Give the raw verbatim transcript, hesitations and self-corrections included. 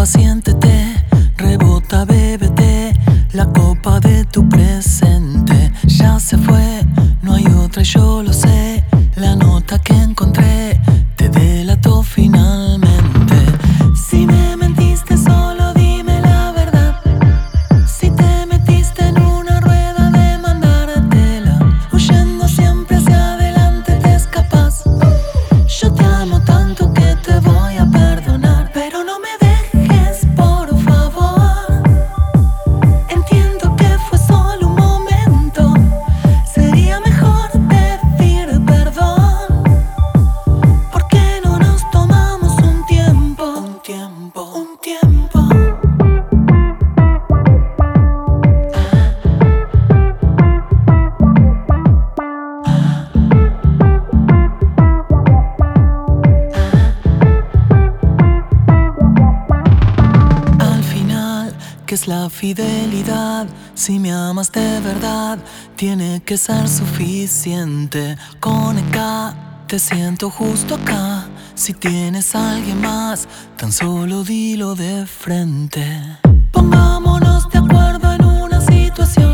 copa, siéntete, rebota, bébete. La copa de tu presente ya se fue, no hay otra y yo lo sé. La nota que encontré te delató finalmente. Si me mentiste solo dime la verdad. Si te metiste en una rueda de mandártela, huyendo siempre hacia adelante te escapas. Yo te amo tanto que te voy a perdonar, pero no me dejes, por favor. Entiendo que fue solo un momento, sería mejor pedir perdón. ¿Por qué no nos tomamos un tiempo? Un tiempo, un tiempo. Al final, ¿qué es la fidelidad? Si me amas de verdad, tiene que ser suficiente. Con acá, te siento justo acá. Si tienes a alguien más, tan solo dilo de frente. Pongámonos de acuerdo en una situación